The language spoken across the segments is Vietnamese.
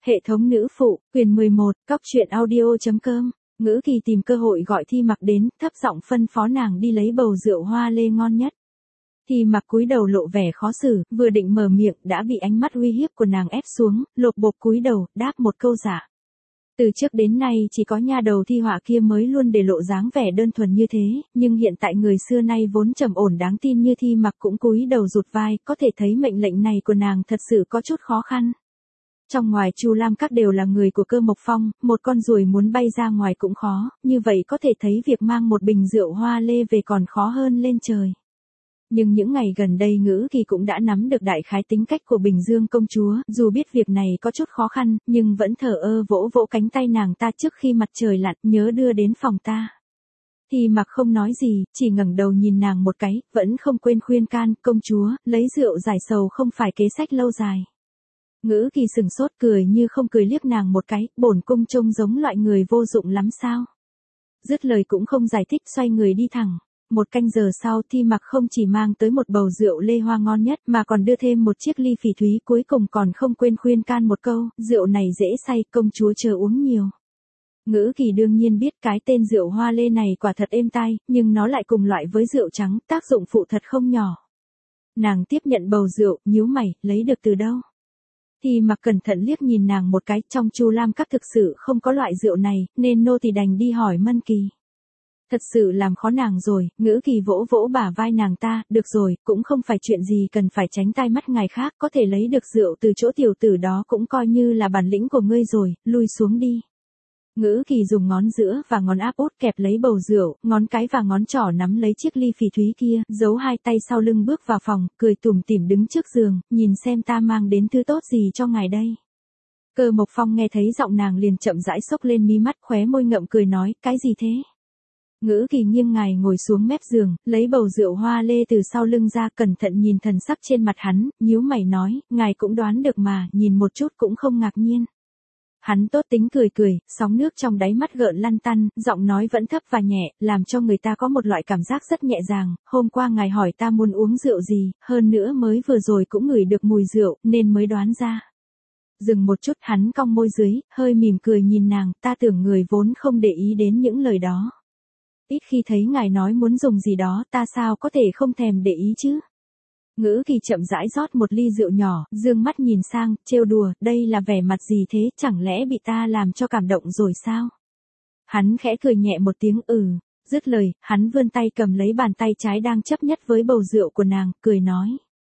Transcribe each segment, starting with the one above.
Hệ thống nữ phụ, quyền 11, cóc truyện audio.com. Ngữ Kỳ tìm cơ hội gọi Thi Mặc đến, thấp giọng phân phó nàng đi lấy bầu rượu hoa lê ngon nhất. Thi Mặc cúi đầu lộ vẻ khó xử, vừa định mở miệng đã bị ánh mắt uy hiếp của nàng ép xuống, lột bột cúi đầu, đáp một câu dạ. Từ trước đến nay chỉ có nha đầu Thi Họa kia mới luôn để lộ dáng vẻ đơn thuần như thế, nhưng hiện tại người xưa nay vốn trầm ổn đáng tin như Thi Mặc cũng cúi đầu rụt vai, có thể thấy mệnh lệnh này của nàng thật sự có chút khó khăn. Trong ngoài Chu Lam Các đều là người của Cơ Mộc Phong, một con ruồi muốn bay ra ngoài cũng khó, như vậy có thể thấy việc mang một bình rượu hoa lê về còn khó hơn lên trời. Nhưng những ngày gần đây Ngữ Kỳ cũng đã nắm được đại khái tính cách của Bình Dương công chúa, dù biết việc này có chút khó khăn, nhưng vẫn thờ ơ vỗ vỗ cánh tay nàng ta trước khi mặt trời lặn, nhớ đưa đến phòng ta. Thì Mặc không nói gì, chỉ ngẩng đầu nhìn nàng một cái, vẫn không quên khuyên can, công chúa, lấy rượu giải sầu không phải kế sách lâu dài. Ngữ Kỳ sừng sốt cười như không cười liếc nàng một cái, bổn cung trông giống loại người vô dụng lắm sao. Dứt lời cũng không giải thích xoay người đi thẳng. Một canh giờ sau Thi Mặc không chỉ mang tới một bầu rượu lê hoa ngon nhất mà còn đưa thêm một chiếc ly phỉ thúy, cuối cùng còn không quên khuyên can một câu, rượu này dễ say, công chúa chờ uống nhiều. Ngữ Kỳ đương nhiên biết cái tên rượu hoa lê này quả thật êm tai, nhưng nó lại cùng loại với rượu trắng, tác dụng phụ thật không nhỏ. Nàng tiếp nhận bầu rượu, nhíu mày, lấy được từ đâu? Thì Mặc cẩn thận liếc nhìn nàng một cái, trong Chu Lam Các thực sự không có loại rượu này, nên nô tỳ đành đi hỏi Mân Kỳ. Thật sự làm khó nàng rồi, Ngữ Kỳ vỗ vỗ bả vai nàng ta, được rồi, cũng không phải chuyện gì cần phải tránh tai mắt ngài khác, có thể lấy được rượu từ chỗ tiểu tử đó cũng coi như là bản lĩnh của ngươi rồi, lui xuống đi. Ngữ Kỳ dùng ngón giữa và ngón áp út kẹp lấy bầu rượu, ngón cái và ngón trỏ nắm lấy chiếc ly phỉ thúy kia, giấu hai tay sau lưng bước vào phòng, cười tủm tỉm đứng trước giường, nhìn xem ta mang đến thứ tốt gì cho ngài đây. Cơ Mộc Phong nghe thấy giọng nàng liền chậm rãi xốc lên mí mắt, khóe môi ngậm cười nói, cái gì thế? Ngữ Kỳ nghiêng ngài ngồi xuống mép giường, lấy bầu rượu hoa lê từ sau lưng ra, cẩn thận nhìn thần sắc trên mặt hắn, nhíu mày nói, ngài cũng đoán được mà, nhìn một chút cũng không ngạc nhiên. Hắn tốt tính cười cười, sóng nước trong đáy mắt gợn lăn tăn, giọng nói vẫn thấp và nhẹ, làm cho người ta có một loại cảm giác rất nhẹ nhàng. Hôm qua ngài hỏi ta muốn uống rượu gì, hơn nữa mới vừa rồi cũng ngửi được mùi rượu, nên mới đoán ra. Dừng một chút, hắn cong môi dưới, hơi mỉm cười nhìn nàng, ta tưởng người vốn không để ý đến những lời đó. Ít khi thấy ngài nói muốn dùng gì đó, ta sao có thể không thèm để ý chứ? Ngữ Kỳ chậm rãi rót một ly rượu nhỏ, dương mắt nhìn sang, trêu đùa, đây là vẻ mặt gì thế, chẳng lẽ bị ta làm cho cảm động rồi sao? Hắn khẽ cười nhẹ một tiếng dứt lời, hắn vươn tay cầm lấy bàn tay trái đang chấp nhất với bầu rượu của nàng, cười nói.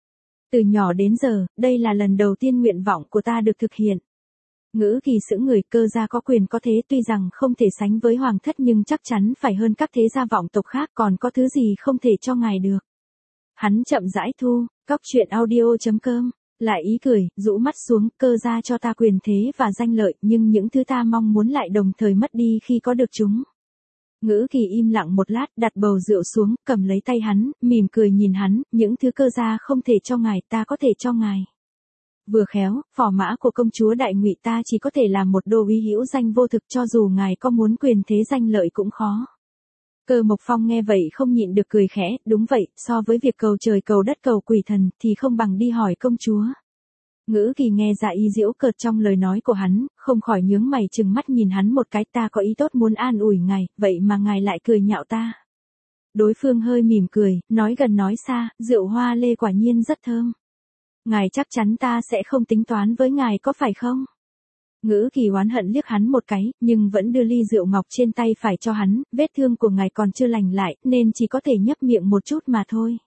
Từ nhỏ đến giờ, đây là lần đầu tiên nguyện vọng của ta được thực hiện. Ngữ Kỳ sững người, Cơ gia có quyền có thế, tuy rằng không thể sánh với hoàng thất nhưng chắc chắn phải hơn các thế gia vọng tộc khác, còn có thứ gì không thể cho ngài được. Hắn chậm rãi thu, cóc truyện audio.com, lại ý cười, rũ mắt xuống, Cơ gia cho ta quyền thế và danh lợi, nhưng những thứ ta mong muốn lại đồng thời mất đi khi có được chúng. Ngữ Kỳ im lặng một lát, đặt bầu rượu xuống, cầm lấy tay hắn, mỉm cười nhìn hắn, những thứ Cơ gia không thể cho ngài, ta có thể cho ngài. Vừa khéo, phò mã của công chúa Đại Ngụy ta chỉ có thể làm một đô uy hữu danh vô thực, cho dù ngài có muốn quyền thế danh lợi cũng khó. Cơ Mộc Phong nghe vậy không nhịn được cười khẽ, đúng vậy, so với việc cầu trời cầu đất cầu quỷ thần thì không bằng đi hỏi công chúa. Ngữ Kỳ nghe ra ý giễu cợt trong lời nói của hắn, không khỏi nhướng mày trừng mắt nhìn hắn một cái, ta có ý tốt muốn an ủi ngài, vậy mà ngài lại cười nhạo ta. Đối phương hơi mỉm cười, nói gần nói xa, rượu hoa lê quả nhiên rất thơm. Ngài chắc chắn ta sẽ không tính toán với ngài có phải không? Ngữ Kỳ oán hận liếc hắn một cái, nhưng vẫn đưa ly rượu ngọc trên tay phải cho hắn, vết thương của ngài còn chưa lành lại, nên chỉ có thể nhấp miệng một chút mà thôi.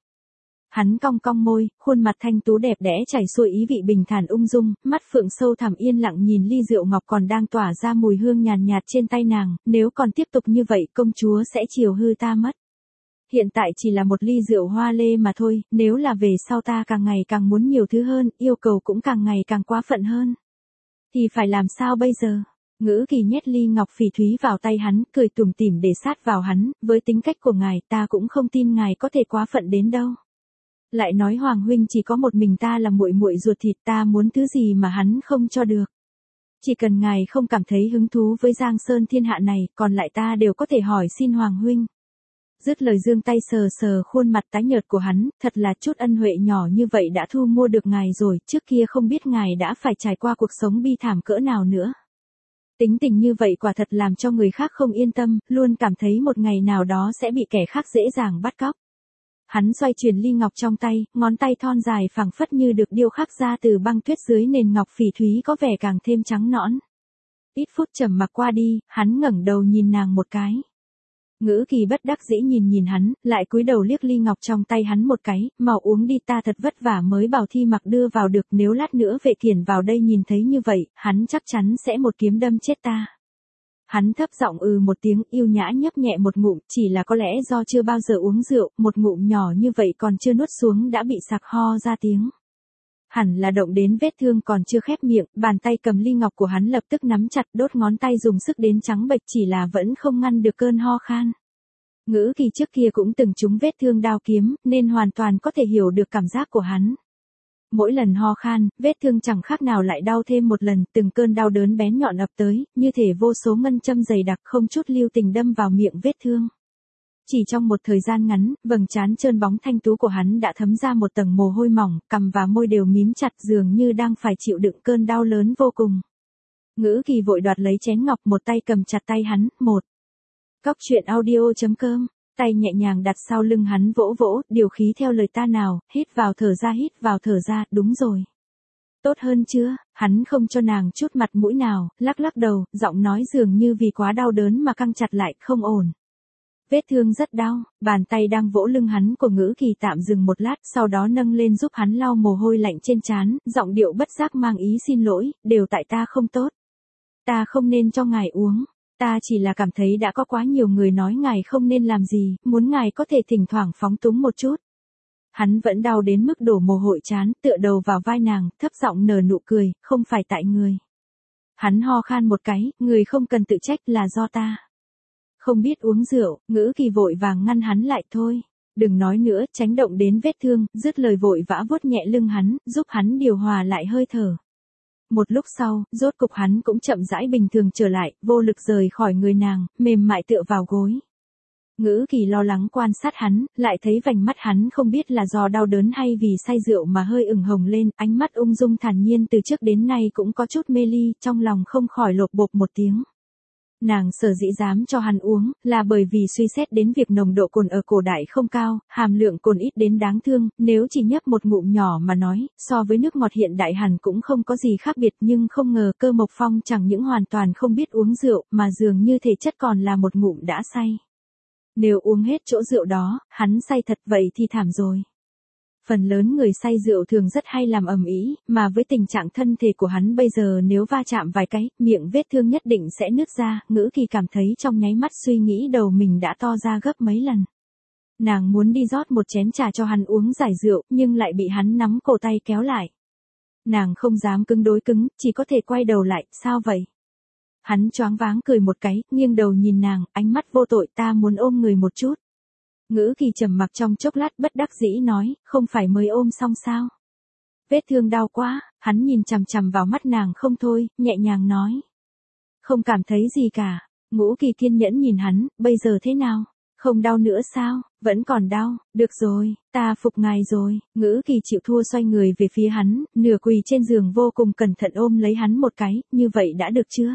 Hắn cong cong môi, khuôn mặt thanh tú đẹp đẽ chảy xuôi ý vị bình thản ung dung, mắt phượng sâu thẳm yên lặng nhìn ly rượu ngọc còn đang tỏa ra mùi hương nhàn nhạt trên tay nàng, nếu còn tiếp tục như vậy công chúa sẽ chiều hư ta mất. Hiện tại chỉ là một ly rượu hoa lê mà thôi, nếu là về sau ta càng ngày càng muốn nhiều thứ hơn, yêu cầu cũng càng ngày càng quá phận hơn. Thì phải làm sao bây giờ? Ngữ Kỳ nhét ly ngọc phỉ thúy vào tay hắn, cười tủm tỉm để sát vào hắn, với tính cách của ngài ta cũng không tin ngài có thể quá phận đến đâu. Lại nói Hoàng huynh chỉ có một mình ta là muội muội ruột thịt, ta muốn thứ gì mà hắn không cho được. Chỉ cần ngài không cảm thấy hứng thú với Giang Sơn thiên hạ này, còn lại ta đều có thể hỏi xin Hoàng huynh. Dứt lời giương tay sờ sờ khuôn mặt tái nhợt của hắn, thật là chút ân huệ nhỏ như vậy đã thu mua được ngài rồi, trước kia không biết ngài đã phải trải qua cuộc sống bi thảm cỡ nào nữa. Tính tình như vậy quả thật làm cho người khác không yên tâm, luôn cảm thấy một ngày nào đó sẽ bị kẻ khác dễ dàng bắt cóc. Hắn xoay chuyển ly ngọc trong tay, ngón tay thon dài phẳng phất như được điêu khắc ra từ băng tuyết dưới nền ngọc phỉ thúy có vẻ càng thêm trắng nõn. Ít phút trầm mặc qua đi, hắn ngẩng đầu nhìn nàng một cái. Ngữ Kỳ bất đắc dĩ nhìn hắn, lại cúi đầu liếc ly ngọc trong tay hắn một cái, mau uống đi, ta thật vất vả mới bảo Thi Mặc đưa vào được, nếu lát nữa vệ kiển vào đây nhìn thấy như vậy, hắn chắc chắn sẽ một kiếm đâm chết ta. Hắn thấp giọng một tiếng, yêu nhã nhấp nhẹ một ngụm, chỉ là có lẽ do chưa bao giờ uống rượu, một ngụm nhỏ như vậy còn chưa nuốt xuống đã bị sặc ho ra tiếng. Hẳn là động đến vết thương còn chưa khép miệng, bàn tay cầm ly ngọc của hắn lập tức nắm chặt, đốt ngón tay dùng sức đến trắng bệch, chỉ là vẫn không ngăn được cơn ho khan. Ngữ Kỳ trước kia cũng từng trúng vết thương đao kiếm, nên hoàn toàn có thể hiểu được cảm giác của hắn. Mỗi lần ho khan, vết thương chẳng khác nào lại đau thêm một lần, từng cơn đau đớn bén nhọn ập tới, như thể vô số ngân châm dày đặc không chút lưu tình đâm vào miệng vết thương. Chỉ trong một thời gian ngắn, vầng trán trơn bóng thanh tú của hắn đã thấm ra một tầng mồ hôi mỏng, cằm và môi đều mím chặt, dường như đang phải chịu đựng cơn đau lớn vô cùng. Ngữ Kỳ vội đoạt lấy chén ngọc, một tay cầm chặt tay hắn, một. Cóc truyện audio.com, tay nhẹ nhàng đặt sau lưng hắn vỗ vỗ, điều khí theo lời ta nào, hít vào thở ra, đúng rồi. Tốt hơn chưa, hắn không cho nàng chút mặt mũi nào, lắc lắc đầu, giọng nói dường như vì quá đau đớn mà căng chặt lại, không ổn. Vết thương rất đau, bàn tay đang vỗ lưng hắn của Ngữ Kỳ tạm dừng một lát, sau đó nâng lên giúp hắn lau mồ hôi lạnh trên trán, giọng điệu bất giác mang ý xin lỗi, đều tại ta không tốt. Ta không nên cho ngài uống, ta chỉ là cảm thấy đã có quá nhiều người nói ngài không nên làm gì, muốn ngài có thể thỉnh thoảng phóng túng một chút. Hắn vẫn đau đến mức đổ mồ hôi trán, tựa đầu vào vai nàng, thấp giọng nở nụ cười, không phải tại người. Hắn ho khan một cái, người không cần tự trách, là do ta. Không biết uống rượu, Ngữ Kỳ vội vàng ngăn hắn lại, thôi, đừng nói nữa, tránh động đến vết thương, dứt lời vội vã vuốt nhẹ lưng hắn, giúp hắn điều hòa lại hơi thở. Một lúc sau, rốt cục hắn cũng chậm rãi bình thường trở lại, vô lực rời khỏi người nàng, mềm mại tựa vào gối. Ngữ Kỳ lo lắng quan sát hắn, lại thấy vành mắt hắn không biết là do đau đớn hay vì say rượu mà hơi ửng hồng lên, ánh mắt ung dung thản nhiên từ trước đến nay cũng có chút mê ly, trong lòng không khỏi lột bột một tiếng. Nàng sở dĩ dám cho hắn uống, là bởi vì suy xét đến việc nồng độ cồn ở cổ đại không cao, hàm lượng cồn ít đến đáng thương, nếu chỉ nhấp một ngụm nhỏ mà nói, so với nước ngọt hiện đại hẳn cũng không có gì khác biệt, nhưng không ngờ Cơ Mộc Phong chẳng những hoàn toàn không biết uống rượu, mà dường như thể chất còn là một ngụm đã say. Nếu uống hết chỗ rượu đó, hắn say thật vậy thì thảm rồi. Phần lớn người say rượu thường rất hay làm ầm ĩ, mà với tình trạng thân thể của hắn bây giờ nếu va chạm vài cái, miệng vết thương nhất định sẽ nứt ra, Ngữ Kỳ cảm thấy trong nháy mắt suy nghĩ đầu mình đã to ra gấp mấy lần. Nàng muốn đi rót một chén trà cho hắn uống giải rượu, nhưng lại bị hắn nắm cổ tay kéo lại. Nàng không dám cứng đối cứng, chỉ có thể quay đầu lại, sao vậy? Hắn choáng váng cười một cái, nghiêng đầu nhìn nàng, ánh mắt vô tội, ta muốn ôm người một chút. Ngữ Kỳ trầm mặc trong chốc lát bất đắc dĩ nói, không phải mới ôm xong sao? Vết thương đau quá, hắn nhìn chằm chằm vào mắt nàng không thôi, nhẹ nhàng nói. Không cảm thấy gì cả. Ngữ Kỳ kiên nhẫn nhìn hắn, bây giờ thế nào? Không đau nữa sao? Vẫn còn đau, được rồi, ta phục ngài rồi. Ngữ Kỳ chịu thua xoay người về phía hắn, nửa quỳ trên giường vô cùng cẩn thận ôm lấy hắn một cái, như vậy đã được chưa?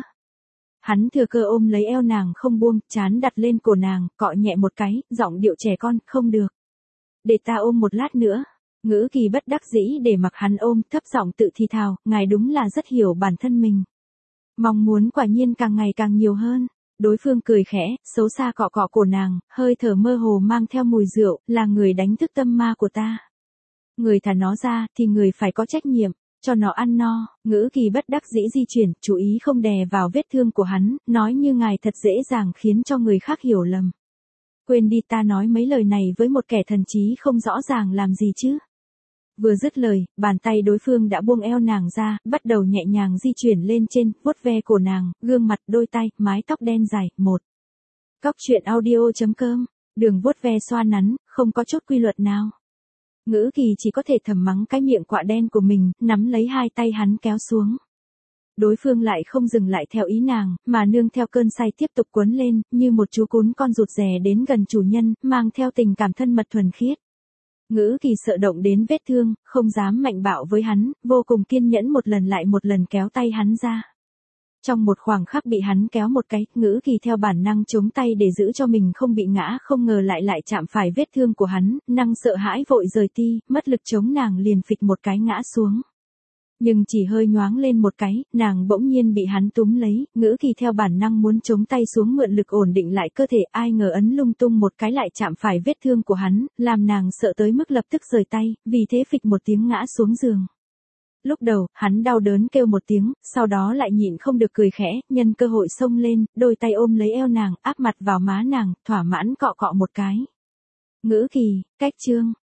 Hắn thừa cơ ôm lấy eo nàng không buông, trán đặt lên cổ nàng, cọ nhẹ một cái, giọng điệu trẻ con, không được. Để ta ôm một lát nữa. Ngữ Kỳ bất đắc dĩ để mặc hắn ôm, thấp giọng tự thì thào, ngài đúng là rất hiểu bản thân mình. Mong muốn quả nhiên càng ngày càng nhiều hơn. Đối phương cười khẽ, xấu xa cọ cọ cổ nàng, hơi thở mơ hồ mang theo mùi rượu, là người đánh thức tâm ma của ta. Người thả nó ra, thì người phải có trách nhiệm. Cho nó ăn no. Ngữ Kỳ bất đắc dĩ di chuyển, chú ý không đè vào vết thương của hắn, nói như ngài thật dễ dàng khiến cho người khác hiểu lầm. Quên đi, ta nói mấy lời này với một kẻ thần trí không rõ ràng làm gì chứ. Vừa dứt lời, bàn tay đối phương đã buông eo nàng ra, bắt đầu nhẹ nhàng di chuyển lên trên, vuốt ve cổ nàng, gương mặt, đôi tay, mái tóc đen dài. Một. Cóc truyện audio.com, đường vuốt ve xoa nắn, không có chút quy luật nào. Ngữ Kỳ chỉ có thể thầm mắng cái miệng quạ đen của mình, nắm lấy hai tay hắn kéo xuống. đối phương lại không dừng lại theo ý nàng, mà nương theo cơn say tiếp tục cuốn lên, như một chú cún con rụt rè đến gần chủ nhân, mang theo tình cảm thân mật thuần khiết. Ngữ Kỳ sợ động đến vết thương, không dám mạnh bạo với hắn, vô cùng kiên nhẫn một lần lại một lần kéo tay hắn ra. Trong một khoảng khắc bị hắn kéo một cái, Ngữ Kỳ theo bản năng chống tay để giữ cho mình không bị ngã, không ngờ lại chạm phải vết thương của hắn, năng sợ hãi vội rời ti, mất lực chống nàng liền phịch một cái ngã xuống. Nhưng chỉ hơi nhoáng lên một cái, nàng bỗng nhiên bị hắn túm lấy, Ngữ Kỳ theo bản năng muốn chống tay xuống mượn lực ổn định lại cơ thể, ai ngờ ấn lung tung một cái lại chạm phải vết thương của hắn, làm nàng sợ tới mức lập tức rời tay, vì thế phịch một tiếng ngã xuống giường. Lúc đầu, hắn đau đớn kêu một tiếng, sau đó lại nhịn không được cười khẽ, nhân cơ hội xông lên, đôi tay ôm lấy eo nàng, áp mặt vào má nàng, thỏa mãn cọ cọ một cái. Ngữ Kỳ, cách chương.